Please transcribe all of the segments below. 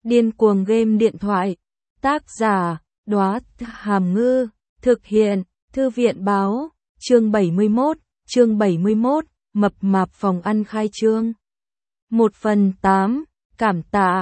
Điên cuồng game điện thoại. Tác giả, Đóa Hàm Ngư. Thực hiện, Thư viện báo. Chương 71, mập mạp phòng ăn khai trương. 1/8, cảm tạ,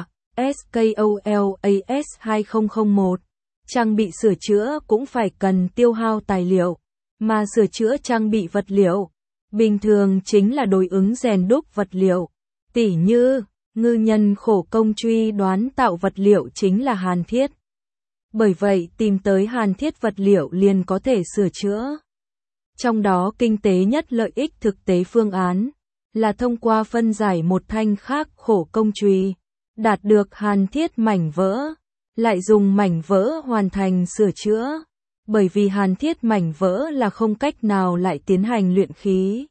SKOLAS 2001. Trang bị sửa chữa cũng phải cần tiêu hao tài liệu, mà sửa chữa trang bị vật liệu, bình thường chính là đối ứng rèn đúc vật liệu. Tỉ như, ngư nhân khổ công truy đoán tạo vật liệu chính là hàn thiết. Bởi vậy tìm tới hàn thiết vật liệu liền có thể sửa chữa. Trong đó kinh tế nhất lợi ích thực tế phương án là thông qua phân giải một thanh khác khổ công chùy, đạt được hàn thiết mảnh vỡ, lại dùng mảnh vỡ hoàn thành sửa chữa. Bởi vì hàn thiết mảnh vỡ là không cách nào lại tiến hành luyện khí.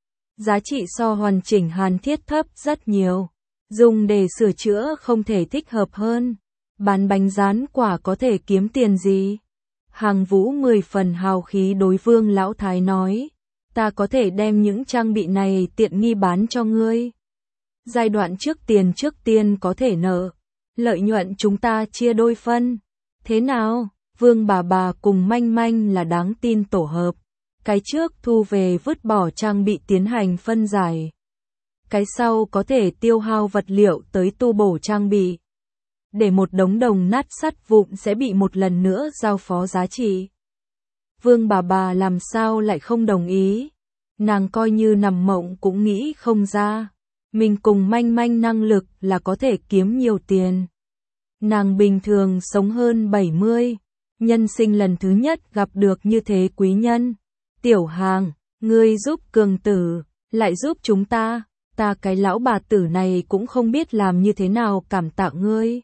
Giá trị so hoàn chỉnh hàn thiết thấp rất nhiều, dùng để sửa chữa không thể thích hợp hơn. Bán bánh rán quả có thể kiếm tiền gì? Hàng Vũ 10 phần hào khí đối Vương Lão Thái nói, ta có thể đem những trang bị này tiện nghi bán cho ngươi. Giai đoạn trước tiên có thể nợ, lợi nhuận chúng ta chia đôi phân. Thế nào? Vương bà cùng Manh Manh là đáng tin tổ hợp. Cái trước thu về vứt bỏ trang bị tiến hành phân giải. Cái sau có thể tiêu hao vật liệu tới tu bổ trang bị. Để một đống đồng nát sắt vụn sẽ bị một lần nữa giao phó giá trị. Vương bà làm sao lại không đồng ý? Nàng coi như nằm mộng cũng nghĩ không ra. Mình cùng Manh Manh năng lực là có thể kiếm nhiều tiền. Nàng bình thường sống hơn 70, nhân sinh lần thứ nhất gặp được như thế quý nhân. Tiểu Hàng, ngươi giúp Cường Tử, lại giúp chúng ta cái lão bà tử này cũng không biết làm như thế nào cảm tạ ngươi.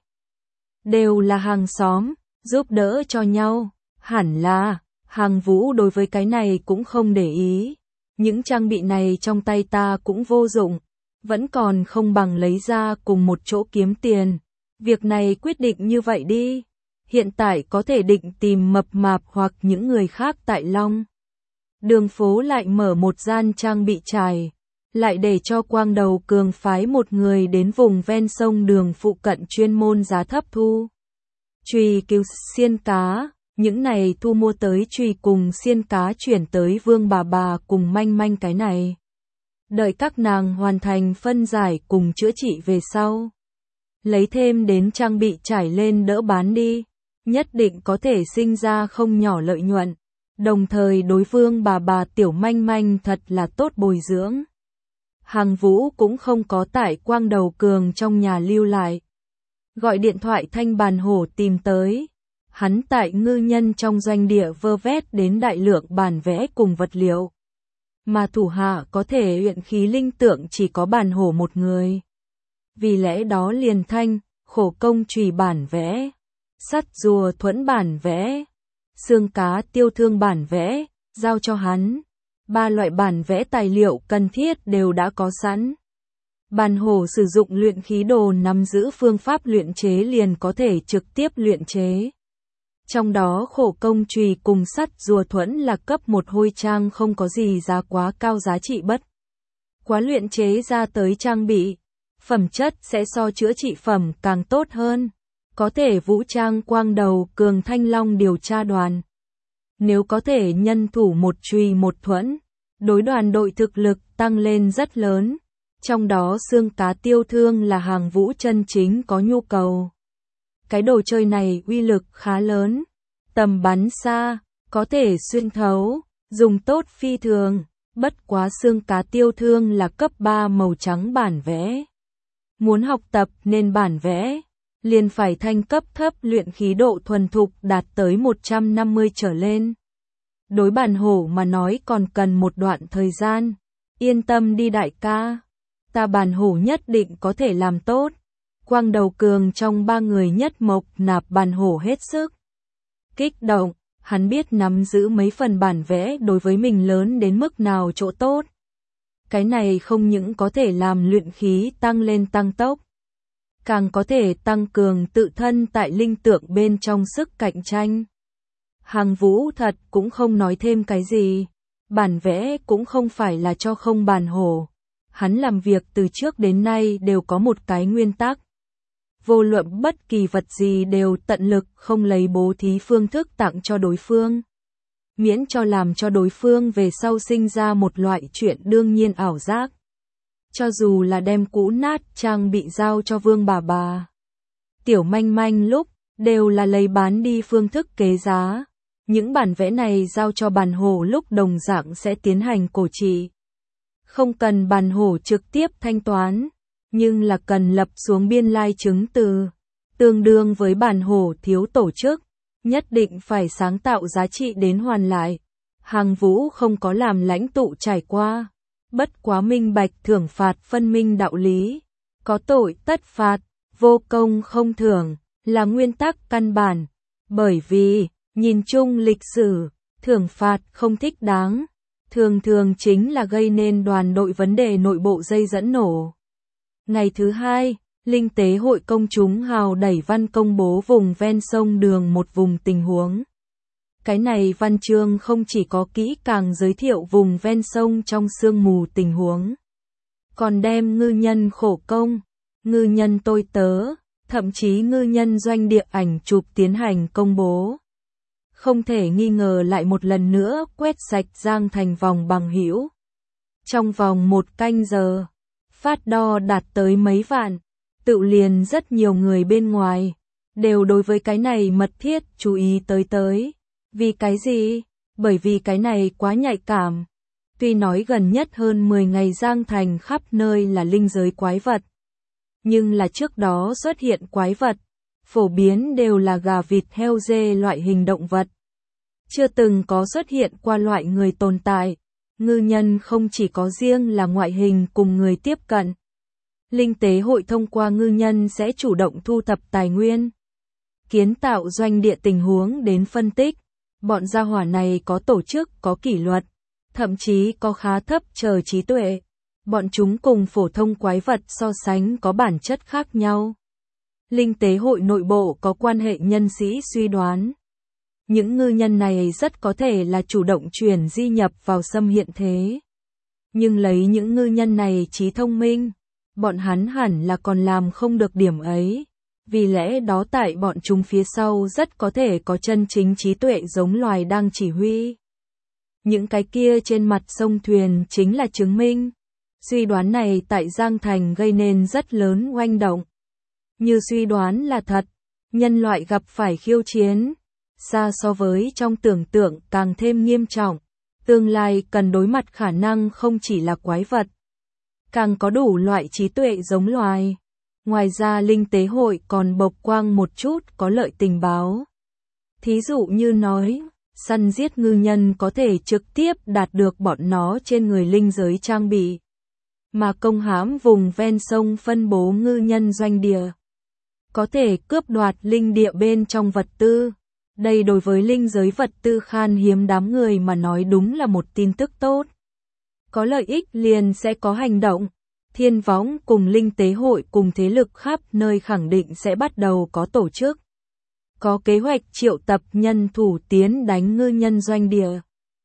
Đều là hàng xóm, giúp đỡ cho nhau, hẳn là. Hàng Vũ đối với cái này cũng không để ý. Những trang bị này trong tay ta cũng vô dụng, vẫn còn không bằng lấy ra cùng một chỗ kiếm tiền. Việc này quyết định như vậy đi. Hiện tại có thể định tìm mập mạp hoặc những người khác tại Long Đường phố lại mở một gian trang bị trải, lại để cho Quang Đầu Cường phái một người đến vùng ven sông Đường phụ cận chuyên môn giá thấp thu chùy cứu xiên cá. Những này thu mua tới chùy cùng xiên cá chuyển tới Vương bà cùng Manh Manh cái này. Đợi các nàng hoàn thành phân giải cùng chữa trị về sau, lấy thêm đến trang bị trải lên đỡ bán đi, nhất định có thể sinh ra không nhỏ lợi nhuận. Đồng thời đối Vương bà tiểu Manh Manh thật là tốt bồi dưỡng. Hàng Vũ cũng không có tại Quang Đầu Cường trong nhà lưu lại. Gọi điện thoại Thanh Bàn Hổ tìm tới. Hắn tại ngư nhân trong doanh địa vơ vét đến đại lượng bản vẽ cùng vật liệu. Mà thủ hạ có thể luyện khí linh tượng chỉ có Bàn Hổ một người. Vì lẽ đó liền thanh, khổ công chùy bản vẽ, sắt rùa thuẫn bản vẽ, xương cá tiêu thương bản vẽ, giao cho hắn. 3 loại bản vẽ tài liệu cần thiết đều đã có sẵn. Bàn Hổ sử dụng luyện khí đồ nắm giữ phương pháp luyện chế liền có thể trực tiếp luyện chế. Trong đó khổ công chùy cùng sắt rùa thuẫn là cấp 1 hôi trang không có gì giá quá cao giá trị bất quá luyện chế ra tới trang bị. Phẩm chất sẽ so chữa trị phẩm càng tốt hơn. Có thể vũ trang Quang Đầu Cường Thanh Long điều tra đoàn. Nếu có thể nhân thủ một chùy một thuẫn, đối đoàn đội thực lực tăng lên rất lớn. Trong đó xương cá tiêu thương là Hàng Vũ chân chính có nhu cầu. Cái đồ chơi này uy lực khá lớn, tầm bắn xa, có thể xuyên thấu, dùng tốt phi thường. Bất quá xương cá tiêu thương là cấp 3 màu trắng bản vẽ. Muốn học tập nên bản vẽ, liền phải thanh cấp thấp luyện khí độ thuần thục đạt tới 150 trở lên. Đối Bàn Hổ mà nói còn cần một đoạn thời gian. Yên tâm đi đại ca, ta Bàn Hổ nhất định có thể làm tốt. Quang Đầu Cường trong 3 người nhất mộc nạp Bàn Hổ hết sức kích động, hắn biết nắm giữ mấy phần bản vẽ đối với mình lớn đến mức nào chỗ tốt. Cái này không những có thể làm luyện khí tăng lên tăng tốc, càng có thể tăng cường tự thân tại linh tượng bên trong sức cạnh tranh. Hàng Vũ thật cũng không nói thêm cái gì, bản vẽ cũng không phải là cho không Bàn Hổ. Hắn làm việc từ trước đến nay đều có một cái nguyên tắc. vô luận bất kỳ vật gì đều tận lực không lấy bố thí phương thức tặng cho đối phương. Miễn cho làm cho đối phương về sau sinh ra một loại chuyện đương nhiên ảo giác. Cho dù là đem cũ nát trang bị giao cho Vương bà, Tiểu Manh Manh lúc, đều là lấy bán đi phương thức kế giá. Những bản vẽ này giao cho Bàn Hổ lúc đồng dạng sẽ tiến hành cổ trị. Không cần Bàn Hổ trực tiếp thanh toán, nhưng là cần lập xuống biên lai chứng từ, tương đương với Bàn Hổ thiếu tổ chức, nhất định phải sáng tạo giá trị đến hoàn lại. Hàng Vũ không có làm lãnh tụ trải qua, bất quá minh bạch thưởng phạt phân minh đạo lý, có tội tất phạt, vô công không thưởng, là nguyên tắc căn bản, bởi vì, nhìn chung lịch sử, thưởng phạt không thích đáng, thường thường chính là gây nên đoàn đội vấn đề nội bộ dây dẫn nổ. Ngày thứ hai, Linh tế hội công chúng hào đẩy văn công bố vùng ven sông Đường một vùng tình huống. Cái này văn chương không chỉ có kỹ càng giới thiệu vùng ven sông trong sương mù tình huống, còn đem ngư nhân khổ công, ngư nhân tôi tớ, thậm chí ngư nhân doanh địa ảnh chụp tiến hành công bố. Không thể nghi ngờ lại một lần nữa quét sạch Giang Thành vòng bằng hữu. Trong vòng 1 canh giờ, phát đo đạt tới mấy vạn, tự liền rất nhiều người bên ngoài, đều đối với cái này mật thiết chú ý tới. Vì cái gì? Bởi vì cái này quá nhạy cảm. Tuy nói gần nhất hơn 10 ngày Giang Thành khắp nơi là linh giới quái vật, nhưng là trước đó xuất hiện quái vật, phổ biến đều là gà vịt heo dê loại hình động vật. Chưa từng có xuất hiện qua loại người tồn tại. Ngư nhân không chỉ có riêng là ngoại hình cùng người tiếp cận. Linh tế hội thông qua ngư nhân sẽ chủ động thu thập tài nguyên, kiến tạo doanh địa tình huống đến phân tích. Bọn gia hỏa này có tổ chức, có kỷ luật, thậm chí có khá thấp chờ trí tuệ. Bọn chúng cùng phổ thông quái vật so sánh có bản chất khác nhau. Linh tế hội nội bộ có quan hệ nhân sĩ suy đoán. Những ngư nhân này rất có thể là chủ động chuyển di nhập vào xâm hiện thế. Nhưng lấy những ngư nhân này trí thông minh, bọn hắn hẳn là còn làm không được điểm ấy. Vì lẽ đó tại bọn chúng phía sau rất có thể có chân chính trí tuệ giống loài đang chỉ huy. Những cái kia trên mặt sông thuyền chính là chứng minh. Suy đoán này tại Giang Thành gây nên rất lớn oanh động. Như suy đoán là thật, nhân loại gặp phải khiêu chiến, xa so với trong tưởng tượng càng thêm nghiêm trọng. Tương lai cần đối mặt khả năng không chỉ là quái vật, càng có đủ loại trí tuệ giống loài. Ngoài ra Linh tế hội còn bộc quang một chút có lợi tình báo. Thí dụ như nói, săn giết ngư nhân có thể trực tiếp đạt được bọn nó trên người linh giới trang bị. Mà công hãm vùng ven sông phân bố ngư nhân doanh địa, có thể cướp đoạt linh địa bên trong vật tư. Đây đối với linh giới vật tư khan hiếm đám người mà nói đúng là một tin tức tốt. Có lợi ích liền sẽ có hành động. Thiên Võng cùng Linh tế hội cùng thế lực khắp nơi khẳng định sẽ bắt đầu có tổ chức. Có kế hoạch triệu tập nhân thủ tiến đánh ngư nhân doanh địa.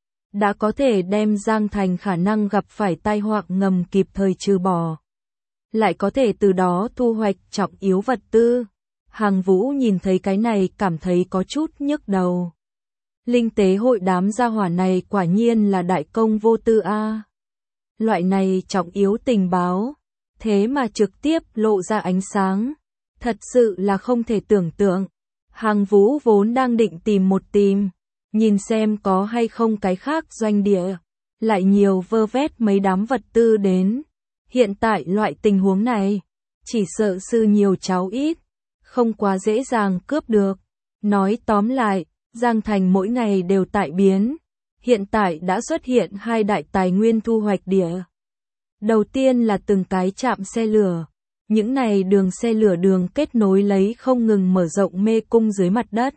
Đã có thể đem Giang Thành khả năng gặp phải tai họa ngầm kịp thời trừ bỏ. Lại có thể từ đó thu hoạch trọng yếu vật tư. Hàng Vũ nhìn thấy cái này cảm thấy có chút nhức đầu. Linh tế hội đám gia hỏa này quả nhiên là đại công vô tư a. Loại này trọng yếu tình báo, thế mà trực tiếp lộ ra ánh sáng. Thật sự là không thể tưởng tượng. Hàng Vũ vốn đang định tìm, nhìn xem có hay không cái khác doanh địa, lại nhiều vơ vét mấy đám vật tư đến. Hiện tại loại tình huống này, chỉ sợ sư nhiều cháu ít, không quá dễ dàng cướp được. Nói tóm lại, Giang Thành mỗi ngày đều tại biến. Hiện tại đã xuất hiện 2 đại tài nguyên thu hoạch địa. Đầu tiên là từng cái trạm xe lửa. Những này đường xe lửa đường kết nối lấy không ngừng mở rộng mê cung dưới mặt đất.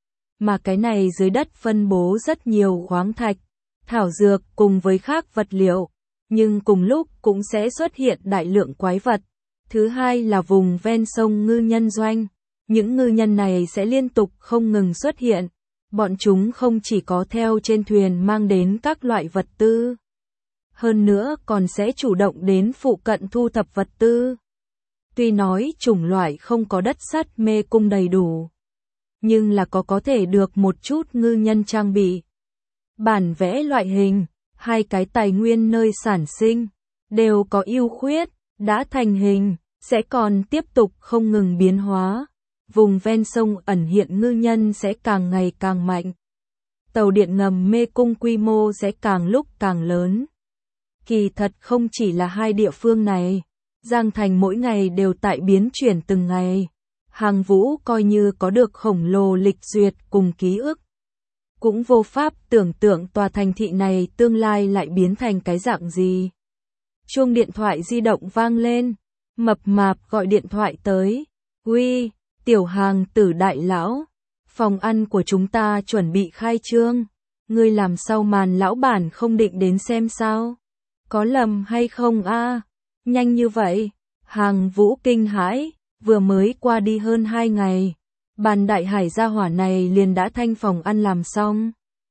Mà cái này dưới đất phân bố rất nhiều khoáng thạch, thảo dược cùng với khác vật liệu. Nhưng cùng lúc cũng sẽ xuất hiện đại lượng quái vật. Thứ hai là vùng ven sông ngư nhân doanh. Những ngư nhân này sẽ liên tục không ngừng xuất hiện. Bọn chúng không chỉ có theo trên thuyền mang đến các loại vật tư, hơn nữa còn sẽ chủ động đến phụ cận thu thập vật tư. Tuy nói chủng loại không có đất sắt mê cung đầy đủ, nhưng là có thể được một chút ngư nhân trang bị. Bản vẽ loại hình, hai cái tài nguyên nơi sản sinh, đều có ưu khuyết, đã thành hình, sẽ còn tiếp tục không ngừng biến hóa. Vùng ven sông ẩn hiện ngư nhân sẽ càng ngày càng mạnh. Tàu điện ngầm mê cung quy mô sẽ càng lúc càng lớn. Kỳ thật không chỉ là hai địa phương này, Giang Thành mỗi ngày đều tại biến chuyển từng ngày. Hàng Vũ coi như có được khổng lồ lịch duyệt cùng ký ức. Cũng vô pháp tưởng tượng tòa thành thị này tương lai lại biến thành cái dạng gì. Chuông điện thoại di động vang lên, mập mạp gọi điện thoại tới. Uy, Tiểu Hàng Tử đại lão, phòng ăn của chúng ta chuẩn bị khai trương. Ngươi làm sau màn lão bản không định đến xem sao? Có lầm hay không a? Nhanh như vậy? Hàng Vũ kinh hãi, vừa mới qua đi hơn 2 ngày. Bàn đại hải gia hỏa này liền đã thanh phòng ăn làm xong.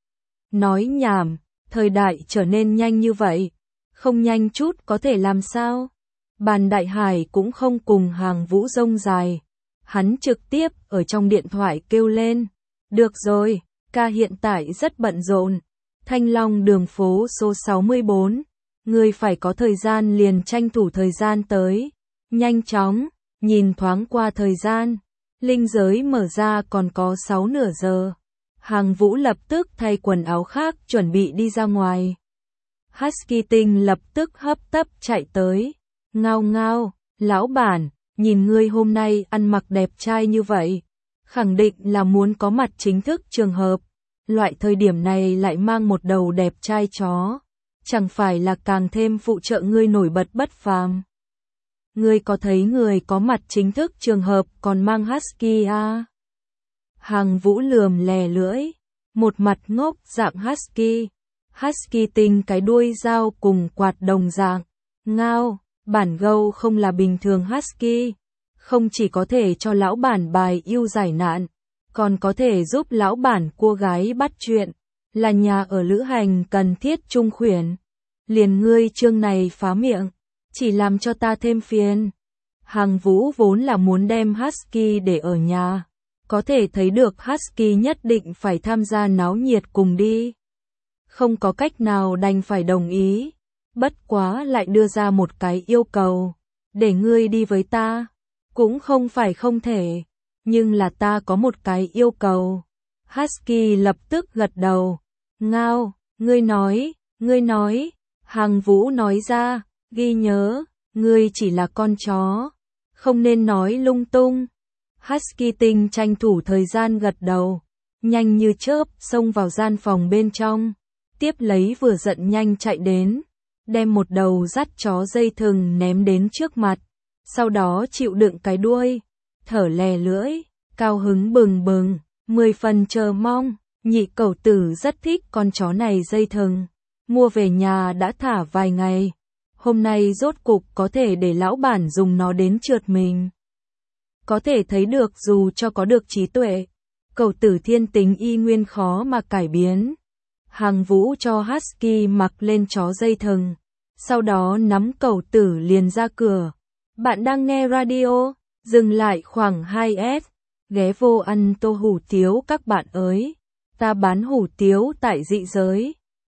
Nói nhảm, thời đại trở nên nhanh như vậy. Không nhanh chút có thể làm sao? Bàn đại hải cũng không cùng Hàng Vũ rông dài. Hắn trực tiếp ở trong điện thoại kêu lên. Được rồi, ca hiện tại rất bận rộn. Thanh Long đường phố số 64. Ngươi phải có thời gian liền tranh thủ thời gian tới. Nhanh chóng, nhìn thoáng qua thời gian. Linh giới mở ra còn có 6 nửa giờ. Hàng Vũ lập tức thay quần áo khác chuẩn bị đi ra ngoài. Husky Tinh lập tức hấp tấp chạy tới. Ngao ngao, lão bản, nhìn ngươi hôm nay ăn mặc đẹp trai như vậy. Khẳng định là muốn có mặt chính thức trường hợp. Loại thời điểm này lại mang một đầu đẹp trai chó. Chẳng phải là càng thêm phụ trợ ngươi nổi bật bất phàm. Ngươi có thấy người có mặt chính thức trường hợp còn mang husky à? Hàng Vũ lườm lè lưỡi, một mặt ngốc dạng husky. Husky Tinh cái đuôi dao cùng quạt đồng dạng. Ngao, bản gâu không là bình thường husky. Không chỉ có thể cho lão bản bài yêu giải nạn, còn có thể giúp lão bản cua gái bắt chuyện. Là nhà ở lữ hành cần thiết trung khuyển. Liền ngươi chương này phá miệng, chỉ làm cho ta thêm phiền. Hàng Vũ vốn là muốn đem husky để ở nhà. Có thể thấy được husky nhất định phải tham gia náo nhiệt cùng đi. Không có cách nào đành phải đồng ý. Bất quá lại đưa ra một cái yêu cầu. Để ngươi đi với ta. Cũng không phải không thể. Nhưng là ta có một cái yêu cầu. Husky lập tức gật đầu. Ngao, ngươi nói. Hàng Vũ nói ra, ghi nhớ, ngươi chỉ là con chó. Không nên nói lung tung. Husky Tinh tranh thủ thời gian gật đầu. Nhanh như chớp xông vào gian phòng bên trong. Tiếp lấy vừa giận nhanh chạy đến. Đem một đầu dắt chó dây thừng ném đến trước mặt. Sau đó chịu đựng cái đuôi. Thở lè lưỡi, cao hứng bừng bừng, 10 phần chờ mong. Nhị cẩu tử rất thích con chó này dây thừng. Mua về nhà đã thả vài ngày. Hôm nay rốt cục có thể để lão bản dùng nó đến trượt mình. Có thể thấy được dù cho có được trí tuệ, cẩu tử thiên tính y nguyên khó mà cải biến. Hàng Vũ cho husky mặc lên chó dây thừng. Sau đó nắm cẩu tử liền ra cửa. Bạn đang nghe radio, dừng lại khoảng 2S. Ghé vô ăn tô hủ tiếu các bạn ơi. Ta bán hủ tiếu tại dị giới.